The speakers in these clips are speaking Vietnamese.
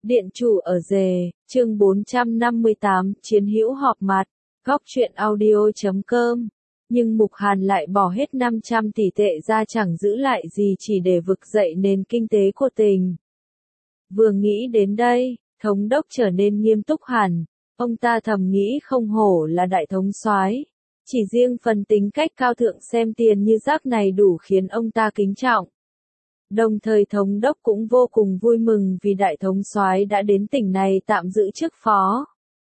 Điện chủ ở rề, chương 458, chiến hữu họp mặt, góc truyện audio.com. Nhưng Mục Hàn lại bỏ hết 500 tỷ tệ ra chẳng giữ lại gì chỉ để vực dậy nền kinh tế của tỉnh. Vừa nghĩ đến đây, thống đốc trở nên nghiêm túc hẳn, ông ta thầm nghĩ không hổ là đại thống soái, chỉ riêng phần tính cách cao thượng xem tiền như rác này đủ khiến ông ta kính trọng. Đồng thời thống đốc cũng vô cùng vui mừng vì đại thống soái đã đến tỉnh này tạm giữ chức phó.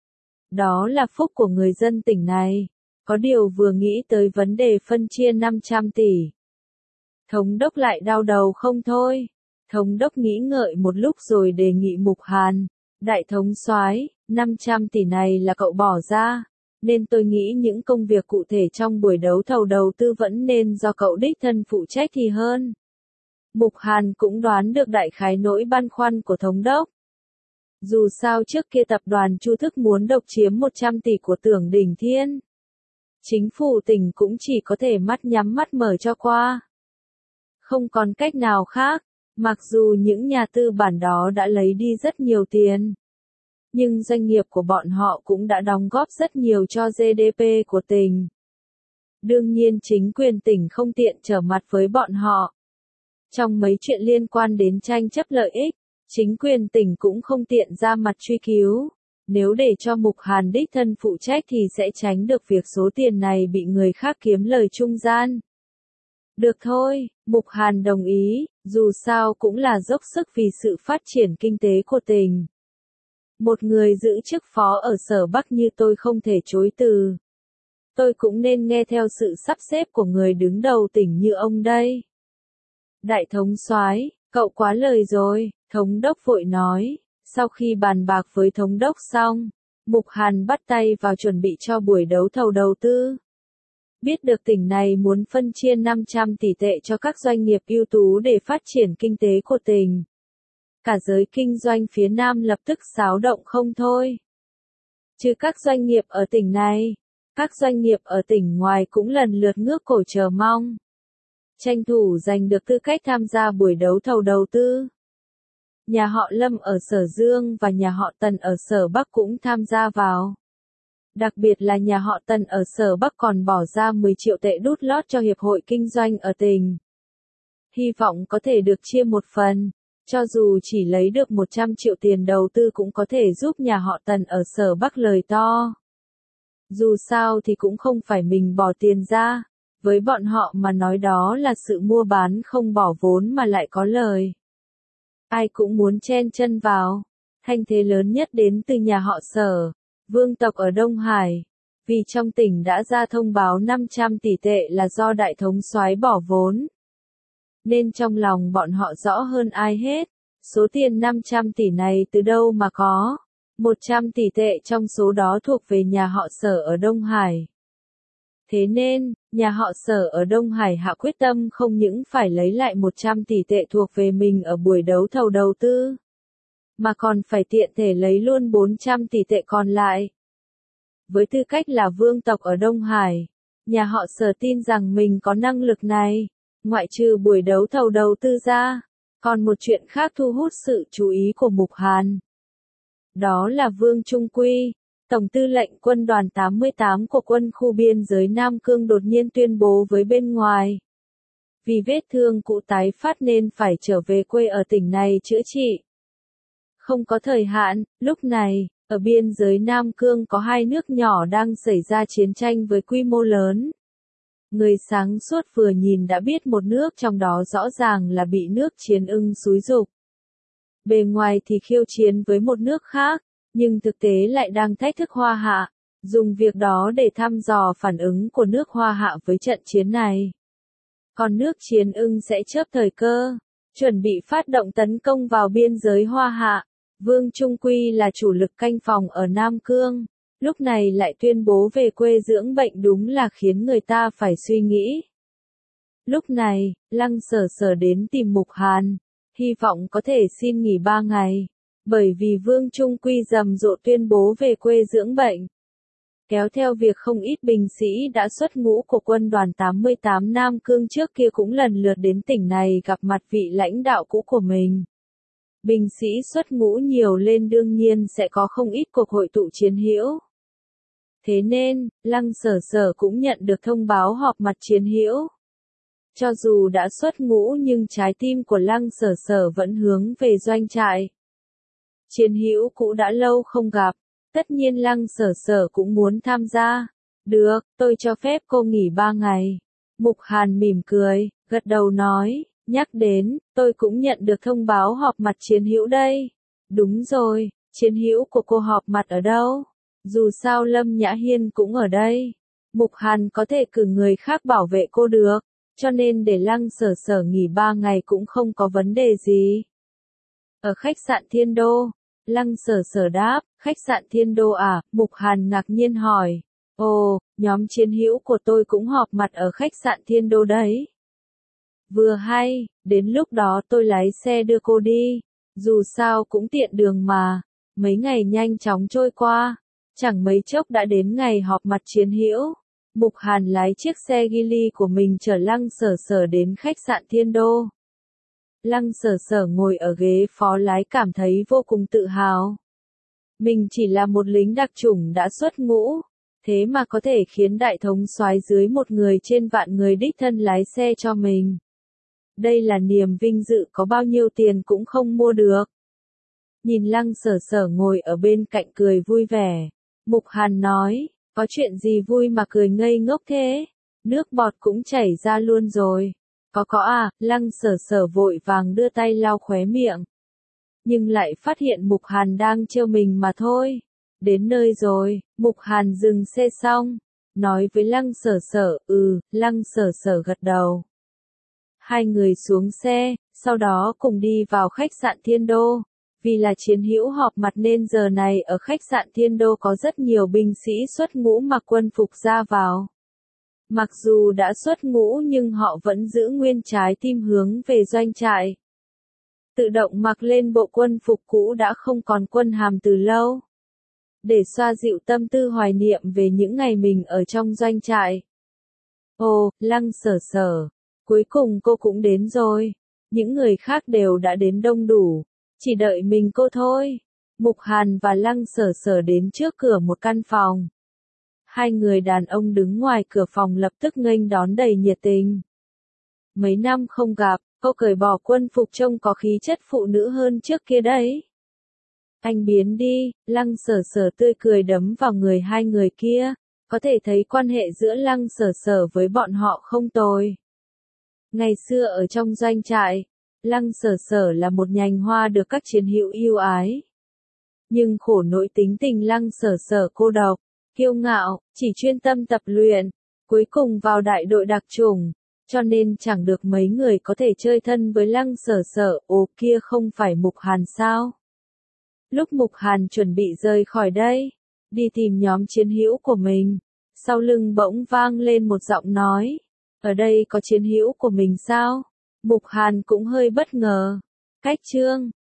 Đó là phúc của người dân tỉnh này. Có điều vừa nghĩ tới vấn đề phân chia 500 tỷ. Thống đốc lại đau đầu không thôi. Thống đốc nghĩ ngợi một lúc rồi đề nghị Mục Hàn. Đại thống soái, 500 tỷ này là cậu bỏ ra. Nên tôi nghĩ những công việc cụ thể trong buổi đấu thầu đầu tư vẫn nên do cậu đích thân phụ trách thì hơn. Mục Hàn cũng đoán được đại khái nỗi băn khoăn của thống đốc. Dù sao trước kia tập đoàn Chu Thức muốn độc chiếm 100 tỷ của Tưởng Đỉnh Thiên. Chính phủ tỉnh cũng chỉ có thể mắt nhắm mắt mở cho qua. Không còn cách nào khác, mặc dù những nhà tư bản đó đã lấy đi rất nhiều tiền. Nhưng doanh nghiệp của bọn họ cũng đã đóng góp rất nhiều cho GDP của tỉnh. Đương nhiên chính quyền tỉnh không tiện trở mặt với bọn họ. Trong mấy chuyện liên quan đến tranh chấp lợi ích, chính quyền tỉnh cũng không tiện ra mặt truy cứu. Nếu để cho Mục Hàn đích thân phụ trách thì sẽ tránh được việc số tiền này bị người khác kiếm lời trung gian. Được thôi, Mục Hàn đồng ý, dù sao cũng là dốc sức vì sự phát triển kinh tế của tỉnh. Một người giữ chức phó ở Sở Bắc như tôi không thể chối từ. Tôi cũng nên nghe theo sự sắp xếp của người đứng đầu tỉnh như ông đây. Đại thống soái, cậu quá lời rồi, thống đốc vội nói. Sau khi bàn bạc với thống đốc xong, Mục Hàn bắt tay vào chuẩn bị cho buổi đấu thầu đầu tư. Biết được tỉnh này muốn phân chia 500 tỷ tệ cho các doanh nghiệp ưu tú để phát triển kinh tế của tỉnh. Cả giới kinh doanh phía Nam lập tức xáo động không thôi. Chứ các doanh nghiệp ở tỉnh này, các doanh nghiệp ở tỉnh ngoài cũng lần lượt ngước cổ chờ mong. Tranh thủ giành được tư cách tham gia buổi đấu thầu đầu tư. Nhà họ Lâm ở Sở Dương và nhà họ Tần ở Sở Bắc cũng tham gia vào. Đặc biệt là nhà họ Tần ở Sở Bắc còn bỏ ra 10 triệu tệ đút lót cho Hiệp hội Kinh doanh ở tỉnh. Hy vọng có thể được chia một phần, cho dù chỉ lấy được 100 triệu tiền đầu tư cũng có thể giúp nhà họ Tần ở Sở Bắc lời to. Dù sao thì cũng không phải mình bỏ tiền ra, với bọn họ mà nói đó là sự mua bán không bỏ vốn mà lại có lời. Ai cũng muốn chen chân vào. Thanh thế lớn nhất đến từ nhà họ Sở, vương tộc ở Đông Hải. Vì trong tỉnh đã ra thông báo 500 tỷ tệ là do đại thống soái bỏ vốn. Nên trong lòng bọn họ rõ hơn ai hết. Số tiền 500 tỷ này từ đâu mà có. 100 tỷ tệ trong số đó thuộc về nhà họ Sở ở Đông Hải. Thế nên, nhà họ Sở ở Đông Hải hạ quyết tâm không những phải lấy lại 100 tỷ tệ thuộc về mình ở buổi đấu thầu đầu tư, mà còn phải tiện thể lấy luôn 400 tỷ tệ còn lại. Với tư cách là vương tộc ở Đông Hải, nhà họ Sở tin rằng mình có năng lực này, ngoại trừ buổi đấu thầu đầu tư ra, còn một chuyện khác thu hút sự chú ý của Mục Hàn. Đó là Vương Trung Quy. Tổng tư lệnh quân đoàn 88 của quân khu biên giới Nam Cương đột nhiên tuyên bố với bên ngoài. Vì vết thương cũ tái phát nên phải trở về quê ở tỉnh này chữa trị. Không có thời hạn, lúc này, ở biên giới Nam Cương có hai nước nhỏ đang xảy ra chiến tranh với quy mô lớn. Người sáng suốt vừa nhìn đã biết một nước trong đó rõ ràng là bị nước Chiến Ưng xúi giục. Bề ngoài thì khiêu chiến với một nước khác. Nhưng thực tế lại đang thách thức Hoa Hạ, dùng việc đó để thăm dò phản ứng của nước Hoa Hạ với trận chiến này. Còn nước Chiến Ưng sẽ chớp thời cơ, chuẩn bị phát động tấn công vào biên giới Hoa Hạ. Vương Trung Quy là chủ lực canh phòng ở Nam Cương, lúc này lại tuyên bố về quê dưỡng bệnh đúng là khiến người ta phải suy nghĩ. Lúc này, Lăng Sở Sở đến tìm Mục Hàn, hy vọng có thể xin nghỉ 3 ngày. Bởi vì Vương Trung Quy rầm rộ tuyên bố về quê dưỡng bệnh. Kéo theo việc không ít binh sĩ đã xuất ngũ của quân đoàn 88 Nam Cương trước kia cũng lần lượt đến tỉnh này gặp mặt vị lãnh đạo cũ của mình. Binh sĩ xuất ngũ nhiều lên đương nhiên sẽ có không ít cuộc hội tụ chiến hữu. Thế nên, Lăng Sở Sở cũng nhận được thông báo họp mặt chiến hữu. Cho dù đã xuất ngũ nhưng trái tim của Lăng Sở Sở vẫn hướng về doanh trại. Chiến hữu cũ đã lâu không gặp, tất nhiên Lăng Sở Sở cũng muốn tham gia. Được, tôi cho phép cô nghỉ 3 ngày. Mục Hàn mỉm cười, gật đầu nói, nhắc đến, tôi cũng nhận được thông báo họp mặt chiến hữu đây. Đúng rồi, chiến hữu của cô họp mặt ở đâu? Dù sao Lâm Nhã Hiên cũng ở đây. Mục Hàn có thể cử người khác bảo vệ cô được, cho nên để Lăng Sở Sở nghỉ 3 ngày cũng không có vấn đề gì. Ở khách sạn Thiên Đô, Lăng Sở Sở đáp, khách sạn Thiên Đô à? Mục Hàn ngạc nhiên hỏi. Ồ, nhóm chiến hữu của tôi cũng họp mặt ở khách sạn Thiên Đô đấy. Vừa hay, đến lúc đó tôi lái xe đưa cô đi, dù sao cũng tiện đường mà. Mấy ngày nhanh chóng trôi qua, chẳng mấy chốc đã đến ngày họp mặt chiến hữu. Mục Hàn lái chiếc xe Geely của mình chở Lăng Sở Sở đến khách sạn Thiên Đô. Lăng Sở Sở ngồi ở ghế phó lái cảm thấy vô cùng tự hào. Mình chỉ là một lính đặc chủng đã xuất ngũ, thế mà có thể khiến đại thống soái dưới một người trên vạn người đích thân lái xe cho mình. Đây là niềm vinh dự có bao nhiêu tiền cũng không mua được. Nhìn Lăng Sở Sở ngồi ở bên cạnh cười vui vẻ, Mục Hàn nói, có chuyện gì vui mà cười ngây ngốc thế? Nước bọt cũng chảy ra luôn rồi. Có à, Lăng Sở Sở vội vàng đưa tay lau khóe miệng. Nhưng lại phát hiện Mục Hàn đang trêu mình mà thôi. Đến nơi rồi, Mục Hàn dừng xe xong, nói với Lăng Sở Sở, Lăng Sở Sở gật đầu. Hai người xuống xe, sau đó cùng đi vào khách sạn Thiên Đô. Vì là chiến hữu họp mặt nên giờ này ở khách sạn Thiên Đô có rất nhiều binh sĩ xuất ngũ mặc quân phục ra vào. Mặc dù đã xuất ngũ nhưng họ vẫn giữ nguyên trái tim hướng về doanh trại. Tự động mặc lên bộ quân phục cũ đã không còn quân hàm từ lâu. Để xoa dịu tâm tư hoài niệm về những ngày mình ở trong doanh trại. Ồ, Lăng Sở Sở, cuối cùng cô cũng đến rồi. Những người khác đều đã đến đông đủ, chỉ đợi mình cô thôi. Mục Hàn và Lăng Sở Sở đến trước cửa một căn phòng. Hai người đàn ông đứng ngoài cửa phòng lập tức nghênh đón đầy nhiệt tình. Mấy năm không gặp, cô cởi bỏ quân phục trông có khí chất phụ nữ hơn trước kia đấy. Anh biến đi, Lăng Sở Sở tươi cười đấm vào người hai người kia, có thể thấy quan hệ giữa Lăng Sở Sở với bọn họ không tồi. Ngày xưa ở trong doanh trại, Lăng Sở Sở là một nhành hoa được các chiến hữu yêu ái. Nhưng khổ nỗi tính tình Lăng Sở Sở cô độc, kiêu ngạo, chỉ chuyên tâm tập luyện, cuối cùng vào đại đội đặc chủng, cho nên chẳng được mấy người có thể chơi thân với Lăng Sở Sở. Ồ, kia không phải Mục Hàn sao? Lúc Mục Hàn chuẩn bị rời khỏi đây, đi tìm nhóm chiến hữu của mình, sau lưng bỗng vang lên một giọng nói, ở đây có chiến hữu của mình sao? Mục Hàn cũng hơi bất ngờ. Cách chương